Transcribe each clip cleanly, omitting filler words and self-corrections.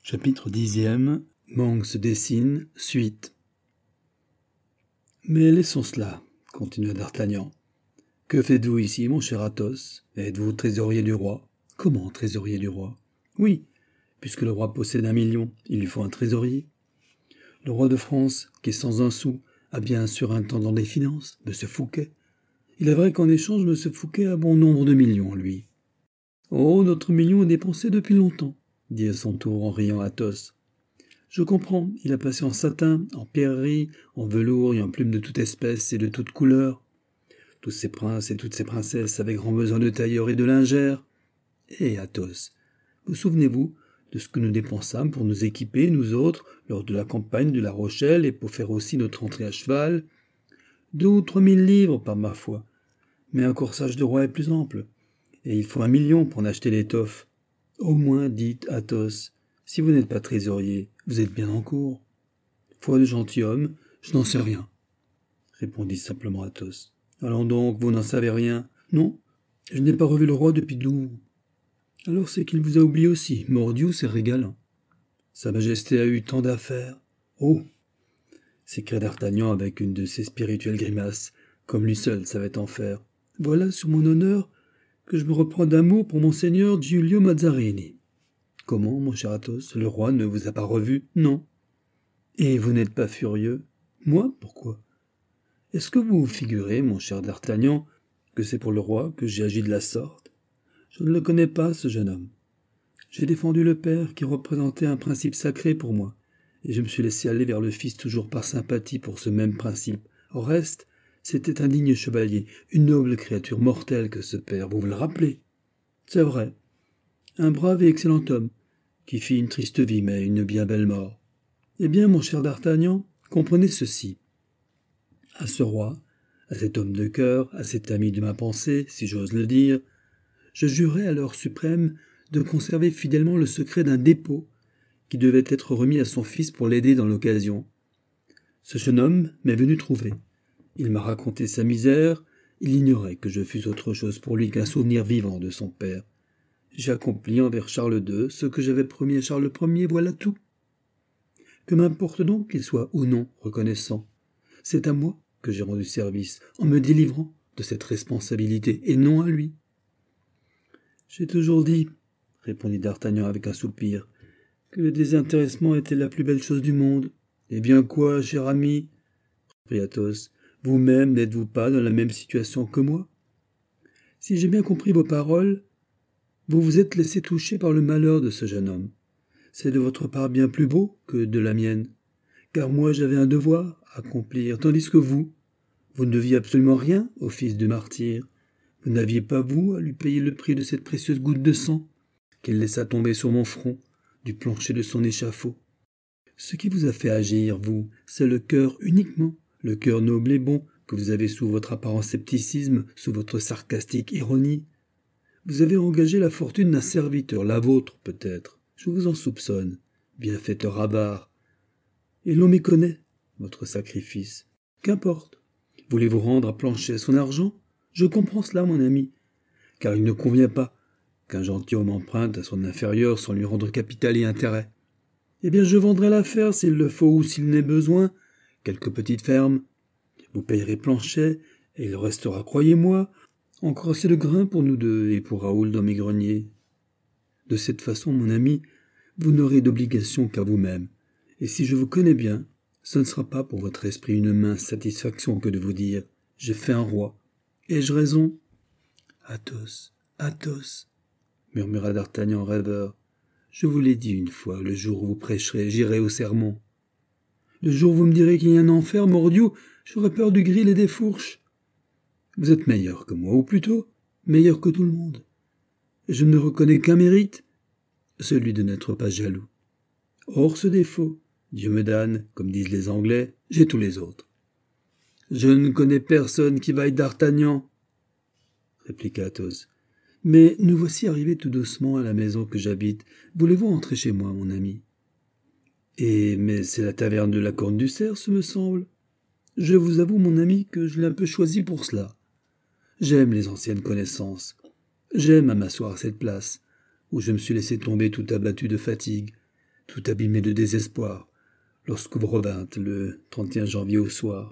Chapitre 10. Monk se dessine, suite. Mais laissons cela, continua d'Artagnan. Que faites-vous ici, mon cher Athos? Êtes-vous trésorier du roi? Comment trésorier du roi? Oui, puisque le roi possède 1 million, il lui faut un trésorier. Le roi de France, qui est sans un sou, a bien un surintendant des finances, M. Fouquet. Il est vrai qu'en échange, M. Fouquet a bon nombre de millions, lui. Oh, notre million est dépensé depuis longtemps, dit à son tour en riant Athos. Je comprends, il a passé en satin, en pierreries, en velours et en plumes de toute espèce et de toute couleur. Tous ces princes et toutes ces princesses avaient grand besoin de tailleurs et de lingères. Et Athos, vous souvenez-vous de ce que nous dépensâmes pour nous équiper, nous autres, lors de la campagne de La Rochelle et pour faire aussi notre entrée à cheval? 2 ou 3 000 livres, par ma foi. Mais un corsage de roi est plus ample, et il faut 1 million pour en acheter l'étoffe. Au moins, dites Athos, si vous n'êtes pas trésorier, vous êtes bien en cour. Foi de gentilhomme, je n'en sais rien, répondit simplement Athos. Allons donc, vous n'en savez rien? Non, je n'ai pas revu le roi depuis 12. Alors c'est qu'il vous a oublié aussi, mordiou, c'est régalant. Sa Majesté a eu tant d'affaires. Oh! S'écria d'Artagnan avec une de ses spirituelles grimaces, comme lui seul savait en faire. Voilà, sur mon honneur, que je me reprends d'amour pour monseigneur Giulio Mazzarini. Comment, mon cher Athos, le roi ne vous a pas revu? Non. Et vous n'êtes pas furieux? Moi, pourquoi? Est-ce que vous vous figurez, mon cher d'Artagnan, que c'est pour le roi que j'ai agi de la sorte? Je ne le connais pas, ce jeune homme. J'ai défendu le père qui représentait un principe sacré pour moi, et je me suis laissé aller vers le fils toujours par sympathie pour ce même principe. Au reste, c'était un digne chevalier, une noble créature mortelle que ce père, vous vous le rappelez? C'est vrai. Un brave et excellent homme, qui fit une triste vie, mais une bien belle mort. Eh bien, mon cher d'Artagnan, comprenez ceci. À ce roi, à cet homme de cœur, à cet ami de ma pensée, si j'ose le dire, je jurai à l'heure suprême de conserver fidèlement le secret d'un dépôt qui devait être remis à son fils pour l'aider dans l'occasion. Ce jeune homme m'est venu trouver. Il m'a raconté sa misère, il ignorait que je fusse autre chose pour lui qu'un souvenir vivant de son père. J'ai accompli envers Charles II ce que j'avais promis à Charles Ier, voilà tout. Que m'importe donc qu'il soit ou non reconnaissant. C'est à moi que j'ai rendu service, en me délivrant de cette responsabilité, et non à lui. J'ai toujours dit, répondit d'Artagnan avec un soupir, que le désintéressement était la plus belle chose du monde. Eh bien quoi, cher ami? Reprit Athos, vous-même n'êtes-vous pas dans la même situation que moi? Si j'ai bien compris vos paroles, vous vous êtes laissé toucher par le malheur de ce jeune homme. C'est de votre part bien plus beau que de la mienne, car moi j'avais un devoir à accomplir, tandis que vous ne deviez absolument rien au fils du martyr. Vous n'aviez pas, vous, à lui payer le prix de cette précieuse goutte de sang qu'il laissa tomber sur mon front, du plancher de son échafaud. Ce qui vous a fait agir, vous, c'est le cœur uniquement, le cœur noble et bon que vous avez sous votre apparent scepticisme, sous votre sarcastique ironie. Vous avez engagé la fortune d'un serviteur, la vôtre peut-être, je vous en soupçonne, bienfaiteur avare. Et l'on méconnaît votre sacrifice. Qu'importe. Voulez-vous rendre à Planchet son argent? Je comprends cela, mon ami, car il ne convient pas qu'un gentilhomme emprunte à son inférieur sans lui rendre capital et intérêt. Eh bien, je vendrai l'affaire s'il le faut ou s'il n'est besoin, quelques petites fermes. Vous payerez Planchet, et il restera, croyez-moi, encore assez de grain pour nous deux et pour Raoul dans mes greniers. De cette façon, mon ami, vous n'aurez d'obligation qu'à vous-même, et si je vous connais bien, ce ne sera pas pour votre esprit une mince satisfaction que de vous dire « j'ai fait un roi ». Ai-je raison? Athos, Athos, murmura d'Artagnan rêveur. Je vous l'ai dit une fois, le jour où vous prêcherez, j'irai au sermon. Le jour où vous me direz qu'il y a un enfer, mordiou, j'aurai peur du grill et des fourches. Vous êtes meilleur que moi, ou plutôt, meilleur que tout le monde. Et je ne reconnais qu'un mérite, celui de n'être pas jaloux. Hors ce défaut, Dieu me donne, comme disent les Anglais, j'ai tous les autres. Je ne connais personne qui vaille d'Artagnan, répliqua Athos. Mais nous voici arrivés tout doucement à la maison que j'habite. Voulez-vous entrer chez moi, mon ami? Mais c'est la taverne de la Corne du Cerf, ce me semble. Je vous avoue, mon ami, que je l'ai un peu choisi pour cela. J'aime les anciennes connaissances. J'aime à m'asseoir à cette place, où je me suis laissé tomber tout abattu de fatigue, tout abîmé de désespoir, lorsque vous revîntes le 31 janvier au soir.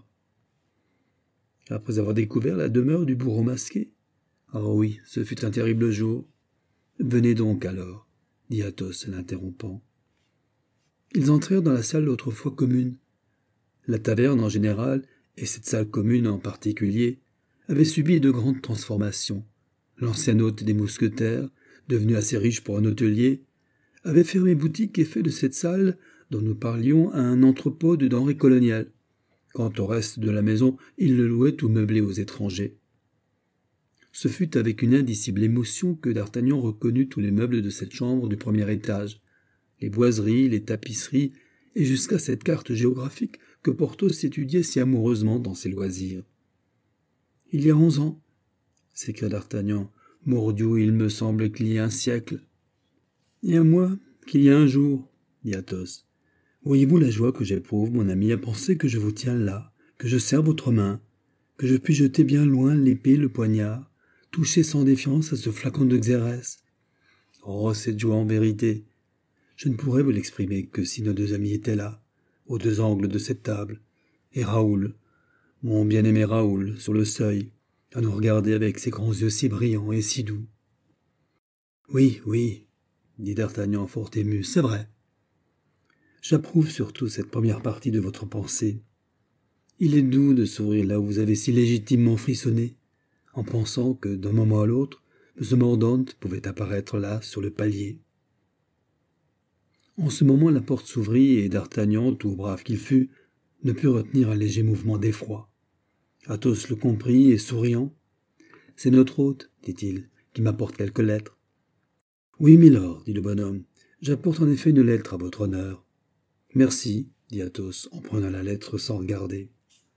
Après avoir découvert la demeure du bourreau masqué. Oh oui, ce fut un terrible jour. Venez donc alors, dit Athos l'interrompant. Ils entrèrent dans la salle autrefois commune. La taverne en général, et cette salle commune en particulier, avaient subi de grandes transformations. L'ancien hôte des mousquetaires, devenu assez riche pour un hôtelier, avait fermé boutique et fait de cette salle, dont nous parlions, un entrepôt de denrées coloniales. Quant au reste de la maison, il le louait tout meublé aux étrangers. Ce fut avec une indicible émotion que d'Artagnan reconnut tous les meubles de cette chambre du premier étage, les boiseries, les tapisseries, et jusqu'à cette carte géographique que Porthos étudiait si amoureusement dans ses loisirs. « Il y a 11 ans, s'écria d'Artagnan. « Mordieu, il me semble qu'il y a un siècle. »« Et à moi, qu'il y a un jour, » dit Athos. « Voyez-vous la joie que j'éprouve, mon ami, à penser que je vous tiens là, que je serre votre main, que je puis jeter bien loin l'épée, le poignard, toucher sans défiance à ce flacon de Xérès. Oh, cette joie en vérité! Je ne pourrais vous l'exprimer que si nos deux amis étaient là, aux deux angles de cette table, et Raoul, mon bien-aimé Raoul, sur le seuil, à nous regarder avec ses grands yeux si brillants et si doux. »« Oui, oui, dit d'Artagnan fort ému, c'est vrai. J'approuve surtout cette première partie de votre pensée. Il est doux de sourire là où vous avez si légitimement frissonné, en pensant que d'un moment à l'autre, M. Mordaunt pouvait apparaître là, sur le palier. » En ce moment, la porte s'ouvrit et d'Artagnan, tout brave qu'il fût, ne put retenir un léger mouvement d'effroi. Athos le comprit et, souriant, « C'est notre hôte, dit-il, qui m'apporte quelques lettres. »« Oui, milord, dit le bonhomme, j'apporte en effet une lettre à votre honneur. »« Merci, dit Athos, en prenant la lettre sans regarder. »«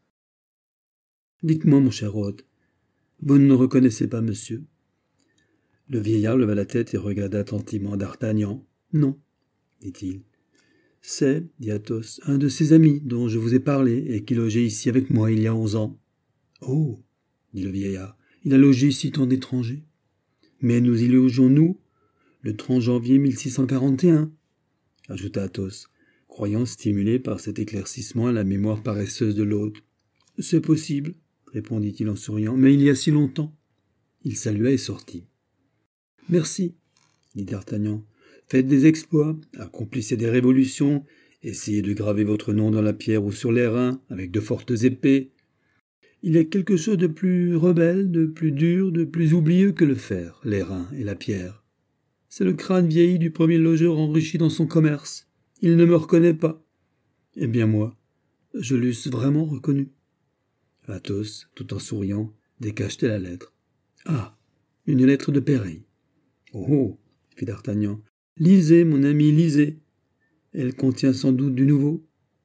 Dites-moi, mon cher hôte, vous ne reconnaissez pas monsieur ?» Le vieillard leva la tête et regarda attentivement d'Artagnan. « Non, dit-il. « C'est, dit Athos, un de ses amis dont je vous ai parlé et qui logeait ici avec moi il y a 11 ans. »« Oh, dit le vieillard, il a logé ici tant d'étrangers. Mais nous y logeons, nous, le 30 janvier 1641, ajouta Athos, croyant stimuler par cet éclaircissement la mémoire paresseuse de l'hôte. « C'est possible, répondit-il en souriant, mais il y a si longtemps. » Il salua et sortit. « Merci, dit d'Artagnan. Faites des exploits, accomplissez des révolutions, essayez de graver votre nom dans la pierre ou sur les reins avec de fortes épées. Il y a quelque chose de plus rebelle, de plus dur, de plus oublieux que le fer, les reins et la pierre. C'est le crâne vieilli du premier logeur enrichi dans son commerce. Il ne me reconnaît pas. Eh bien moi, je l'eusse vraiment reconnu. » Athos, tout en souriant, décachetait la lettre. « Ah, une lettre de Péray. »« Oh, fit d'Artagnan, lisez, mon ami, lisez. Elle contient sans doute du nouveau. »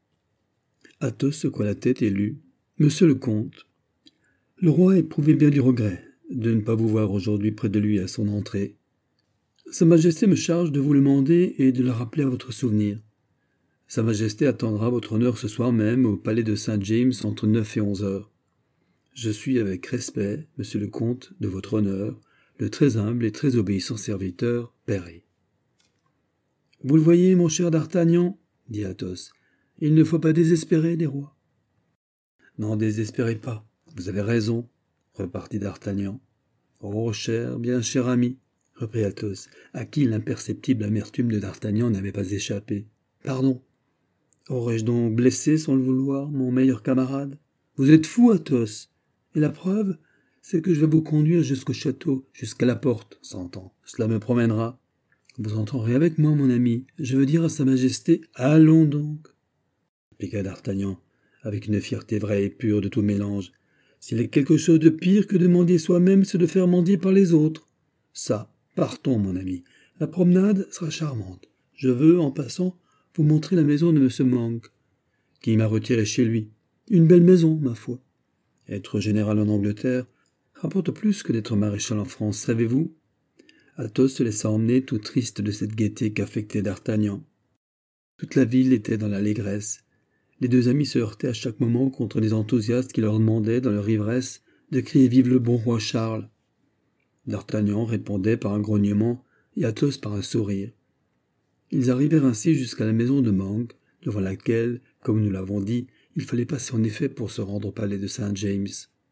Athos secoua la tête et lut. « Monsieur le comte, le roi éprouvait bien du regret de ne pas vous voir aujourd'hui près de lui à son entrée. Sa Majesté me charge de vous le mander et de le rappeler à votre souvenir. Sa Majesté attendra votre honneur ce soir même au palais de Saint-James entre 9 et 11 heures. Je suis avec respect, monsieur le comte, de votre honneur, le très humble et très obéissant serviteur, Péray. »« Vous le voyez, mon cher d'Artagnan, dit Athos, il ne faut pas désespérer des rois. »« N'en désespérez pas, vous avez raison, repartit d'Artagnan. »« Oh, cher, bien cher ami, reprit Athos, à qui l'imperceptible amertume de d'Artagnan n'avait pas échappé. Pardon. Aurais-je donc blessé sans le vouloir mon meilleur camarade? Vous êtes fou, Athos. Et la preuve, c'est que je vais vous conduire jusqu'au château, jusqu'à la porte, s'entend. Cela me promènera. Vous entrerez avec moi, mon ami. Je veux dire à Sa Majesté, allons donc, répliqua d'Artagnan, avec une fierté vraie et pure de tout mélange. S'il y a quelque chose de pire que de mendier soi-même, c'est de faire mendier par les autres. Ça, partons, mon ami. La promenade sera charmante. Je veux, en passant, vous montrer la maison de M. Monk, qui m'a retiré chez lui. Une belle maison, ma foi. Être général en Angleterre rapporte plus que d'être maréchal en France, savez-vous? Athos se laissa emmener tout triste de cette gaieté qu'affectait d'Artagnan. Toute la ville était dans l'allégresse. Les deux amis se heurtaient à chaque moment contre les enthousiastes qui leur demandaient, dans leur ivresse, de crier « Vive le bon roi Charles !» D'Artagnan répondait par un grognement et Athos par un sourire. Ils arrivèrent ainsi jusqu'à la maison de Monk, devant laquelle, comme nous l'avons dit, il fallait passer en effet pour se rendre au palais de Saint James.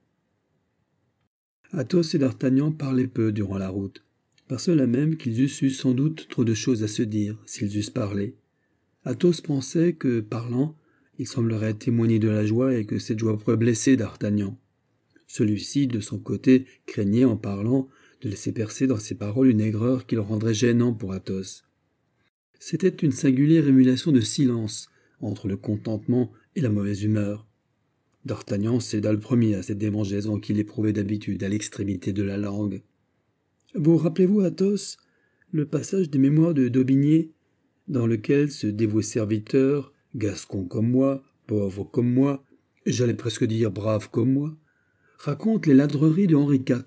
Athos et d'Artagnan parlaient peu durant la route, parce là même qu'ils eussent eu sans doute trop de choses à se dire, s'ils eussent parlé. Athos pensait que, parlant, il semblerait témoigner de la joie et que cette joie pourrait blesser d'Artagnan. Celui-ci, de son côté, craignait, en parlant, de laisser percer dans ses paroles une aigreur qui le rendrait gênant pour Athos. C'était une singulière émulation de silence entre le contentement et la mauvaise humeur. D'Artagnan céda le premier à cette démangeaison qu'il éprouvait d'habitude à l'extrémité de la langue. « Vous rappelez-vous, Athos, le passage des mémoires de d'Aubigné, dans lequel ce dévoué serviteur, gascon comme moi, pauvre comme moi, et j'allais presque dire brave comme moi, raconte les ladreries de Henri IV.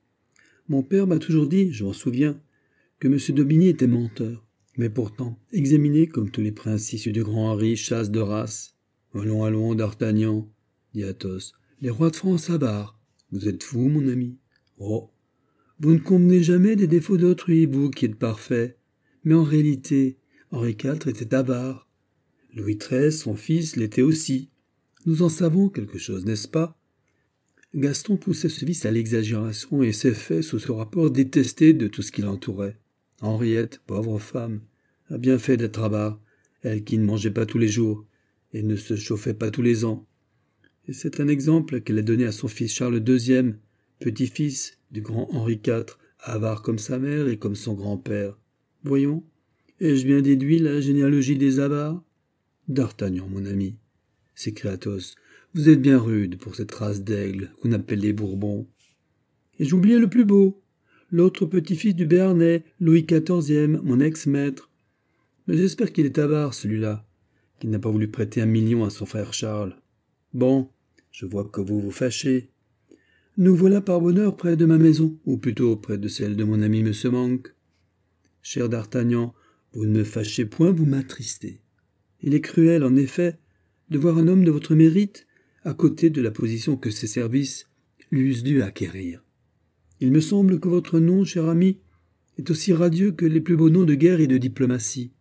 Mon père m'a toujours dit, je m'en souviens, que M. d'Aubigné était menteur, mais pourtant, examiné comme tous les princes issus du grand Henri, chasse de race. Allons, allons, d'Artagnan, dit Athos, les rois de France avares. Vous êtes fou, mon ami. Oh, vous ne convenez jamais des défauts d'autrui, vous qui êtes parfait. Mais en réalité, Henri IV était avare. Louis XIII, son fils, l'était aussi. Nous en savons quelque chose, n'est-ce pas? Gaston poussait ce vice à l'exagération et s'est fait, sous ce rapport, détester de tout ce qui l'entourait. Henriette, pauvre femme, a bien fait d'être avare, elle qui ne mangeait pas tous les jours et ne se chauffait pas tous les ans. Et c'est un exemple qu'elle a donné à son fils Charles II, petit-fils du grand Henri IV, avare comme sa mère et comme son grand-père. Voyons, ai-je bien déduit la généalogie des avares? D'Artagnan, mon ami, s'écria Athos, vous êtes bien rude pour cette race d'aigle qu'on appelle les Bourbons. Et j'oubliais le plus beau, l'autre petit-fils du Béarnais, Louis XIV, mon ex-maître. Mais j'espère qu'il est avare, celui-là, qu'il n'a pas voulu prêter 1 million à son frère Charles. Bon, je vois que vous vous fâchez. Nous voilà par bonheur près de ma maison, ou plutôt près de celle de mon ami M. Monk. Cher d'Artagnan, vous ne me fâchez point, vous m'attristez. Il est cruel, en effet, de voir un homme de votre mérite à côté de la position que ses services lui eussent dû acquérir. Il me semble que votre nom, cher ami, est aussi radieux que les plus beaux noms de guerre et de diplomatie.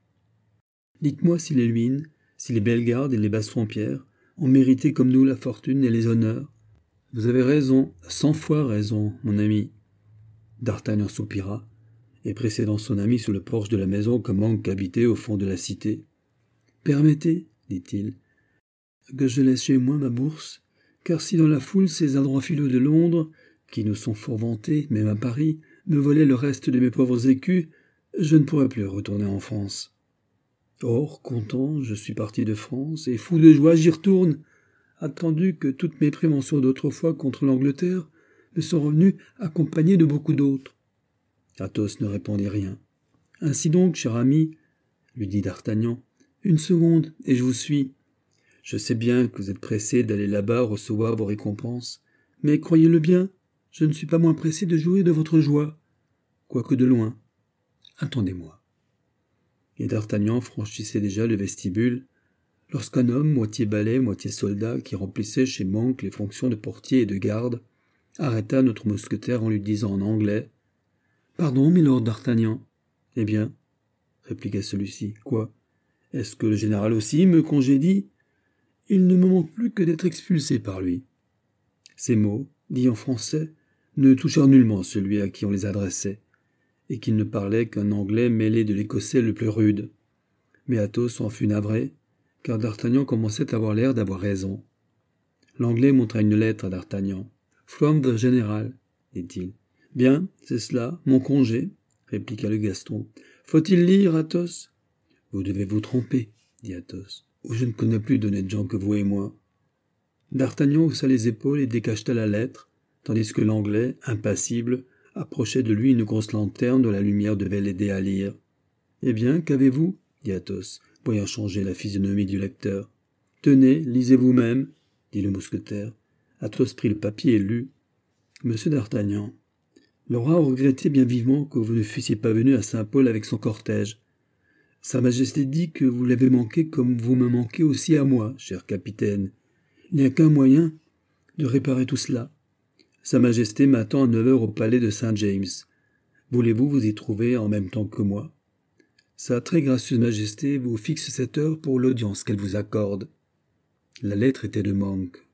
Dites-moi si les Luynes, si les Bellegarde et les Bassompierre ont mérité comme nous la fortune et les honneurs. Vous avez raison, 100 fois raison, mon ami. D'Artagnan soupira, et précédant son ami sur le porche de la maison que Monk habitait au fond de la cité. « Permettez, dit-il, que je laisse chez moi ma bourse, car si dans la foule ces adroits filous de Londres, qui nous sont fort vantés, même à Paris, me volaient le reste de mes pauvres écus, je ne pourrais plus retourner en France. Or, content, je suis parti de France, et fou de joie, j'y retourne, attendu que toutes mes préventions d'autrefois contre l'Angleterre me sont revenues accompagnées de beaucoup d'autres. » Athos ne répondit rien. « Ainsi donc, cher ami, lui dit d'Artagnan, une seconde, et je vous suis. Je sais bien que vous êtes pressé d'aller là-bas recevoir vos récompenses, mais croyez-le bien, je ne suis pas moins pressé de jouir de votre joie, quoique de loin. Attendez-moi. » Et d'Artagnan franchissait déjà le vestibule, lorsqu'un homme, moitié balai, moitié soldat, qui remplissait chez Monk les fonctions de portier et de garde, arrêta notre mousquetaire en lui disant en anglais « Pardon, milord d'Artagnan. »« Eh bien, répliqua celui-ci, quoi? Est-ce que le général aussi me congédie? Il ne me manque plus que d'être expulsé par lui. » Ces mots, dits en français, ne touchèrent nullement celui à qui on les adressait, et qui ne parlait qu'un anglais mêlé de l'écossais le plus rude. Mais Athos en fut navré, car d'Artagnan commençait à avoir l'air d'avoir raison. L'anglais montra une lettre à d'Artagnan. « From the General », dit-il. « Bien, c'est cela, mon congé, » répliqua le Gaston. « Faut-il lire, Athos ?»« Vous devez vous tromper, » dit Athos. « Je ne connais plus d'honnêtes gens que vous et moi. » D'Artagnan haussa les épaules et décacheta la lettre, tandis que l'anglais, impassible, approchait de lui une grosse lanterne dont la lumière devait l'aider à lire. « Eh bien, qu'avez-vous » dit Athos, voyant changer la physionomie du lecteur. « Tenez, lisez vous-même, » dit le mousquetaire. Athos prit le papier et lut. « Monsieur d'Artagnan, le roi regrettait bien vivement que vous ne fussiez pas venu à Saint-Paul avec son cortège. Sa Majesté dit que vous l'avez manqué comme vous me manquez aussi à moi, cher capitaine. Il n'y a qu'un moyen de réparer tout cela. Sa Majesté m'attend à 9 heures au palais de Saint James. Voulez-vous vous y trouver en même temps que moi ? Sa très gracieuse majesté vous fixe cette heure pour l'audience qu'elle vous accorde. La lettre était de Monk.